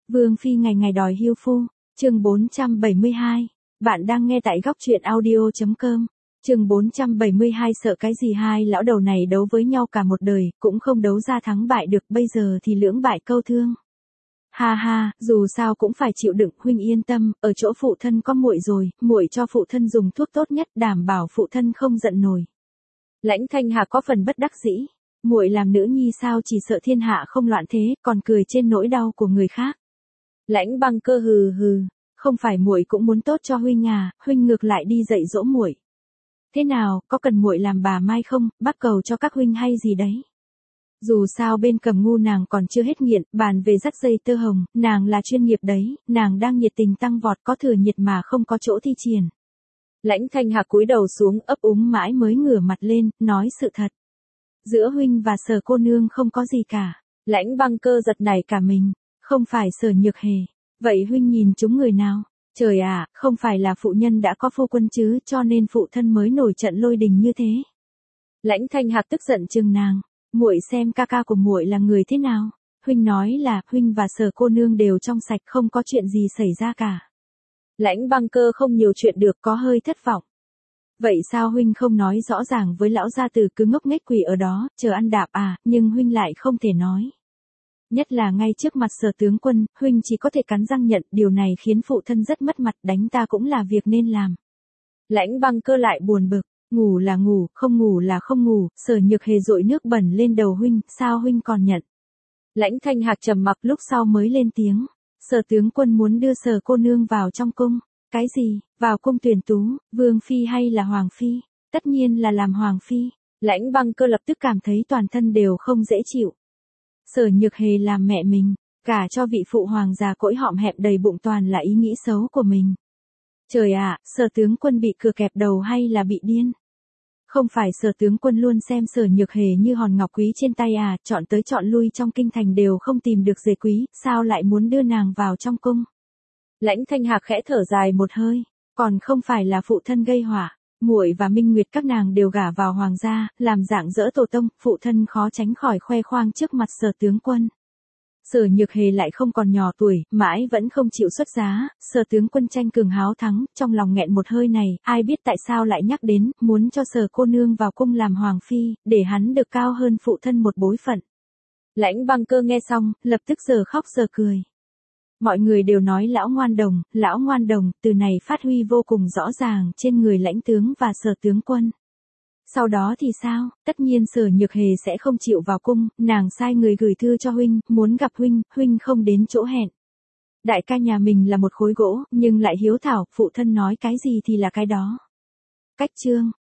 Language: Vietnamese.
Vương phi ngày ngày đòi hiêu phu, chương 472. Bạn đang nghe tại góc truyện audio.com. Chương 472 sợ cái gì, hai lão đầu này đấu với nhau cả một đời, cũng không đấu ra thắng bại được, bây giờ thì lưỡng bại câu thương. Ha ha, dù sao cũng phải chịu đựng, huynh yên tâm, ở chỗ phụ thân có muội rồi, muội cho phụ thân dùng thuốc tốt nhất, đảm bảo phụ thân không giận nổi. Lãnh Thanh Hà có phần bất đắc dĩ, muội làm nữ nhi sao chỉ sợ thiên hạ không loạn thế, còn cười trên nỗi đau của người khác. Lãnh Băng Cơ hừ hừ, không phải muội cũng muốn tốt cho huynh à, huynh ngược lại đi dạy dỗ muội. Thế nào, có cần muội làm bà Mai không, bắt cầu cho các huynh hay gì đấy. Dù sao bên Cầm Ngu nàng còn chưa hết nghiện, bàn về dắt dây tơ hồng, nàng là chuyên nghiệp đấy, nàng đang nhiệt tình tăng vọt, có thừa nhiệt mà không có chỗ thi triển. Lãnh Thanh Hạc cúi đầu xuống ấp úng mãi mới ngửa mặt lên, nói sự thật. Giữa huynh và Sở cô nương không có gì cả. Lãnh Băng Cơ giật nảy cả mình, không phải Sở Nhược Hề. Vậy huynh nhìn chúng người nào? Trời ạ, không phải là phụ nhân đã có phu quân chứ, cho nên phụ thân mới nổi trận lôi đình như thế. Lãnh Thanh Hạc tức giận chừng nàng, muội xem ca ca của muội là người thế nào? Huynh nói là huynh và Sở cô nương đều trong sạch, không có chuyện gì xảy ra cả. Lãnh Băng Cơ không nhiều chuyện được, có hơi thất vọng. Vậy sao huynh không nói rõ ràng với lão gia tử, cứ ngốc nghếch quỳ ở đó, chờ ăn đạp à, nhưng huynh lại không thể nói. Nhất là ngay trước mặt Sở tướng quân, huynh chỉ có thể cắn răng nhận, điều này khiến phụ thân rất mất mặt, đánh ta cũng là việc nên làm. Lãnh Băng Cơ lại buồn bực, ngủ là ngủ, không ngủ là không ngủ, Sở Nhược Hề dội nước bẩn lên đầu huynh, sao huynh còn nhận? Lãnh Thanh Hạc trầm mặc lúc sau mới lên tiếng, Sở tướng quân muốn đưa Sở cô nương vào trong cung. Cái gì, vào cung tuyển tú, vương phi hay là hoàng phi? Tất nhiên là làm hoàng phi. Lãnh Băng Cơ lập tức cảm thấy toàn thân đều không dễ chịu. Sở Nhược Hề làm mẹ mình, cả cho vị phụ hoàng già cỗi họng hẹp đầy bụng toàn là ý nghĩ xấu của mình. Trời ạ, Sở tướng quân bị cưa kẹp đầu hay là bị điên? Không phải Sở tướng quân luôn xem Sở Nhược Hề như hòn ngọc quý trên tay à, chọn tới chọn lui trong kinh thành đều không tìm được dề quý, sao lại muốn đưa nàng vào trong cung? Lãnh Thanh Hạc khẽ thở dài một hơi, còn không phải là phụ thân gây họa, muội và Minh Nguyệt các nàng đều gả vào hoàng gia, làm dạng dỡ tổ tông, phụ thân khó tránh khỏi khoe khoang trước mặt Sở tướng quân. Sở Nhược Hề lại không còn nhỏ tuổi, mãi vẫn không chịu xuất giá, Sở tướng quân tranh cường háo thắng, trong lòng nghẹn một hơi này, ai biết tại sao lại nhắc đến, muốn cho Sở cô nương vào cung làm hoàng phi, để hắn được cao hơn phụ thân một bối phận. Lãnh Băng Cơ nghe xong, lập tức giờ khóc giờ cười. Mọi người đều nói lão ngoan đồng, từ này phát huy vô cùng rõ ràng trên người lãnh tướng và Sở tướng quân. Sau đó thì sao, tất nhiên Sở Nhược Hề sẽ không chịu vào cung, nàng sai người gửi thư cho huynh, muốn gặp huynh không đến chỗ hẹn. Đại ca nhà mình là một khối gỗ, nhưng lại hiếu thảo, phụ thân nói cái gì thì là cái đó. Cách chương,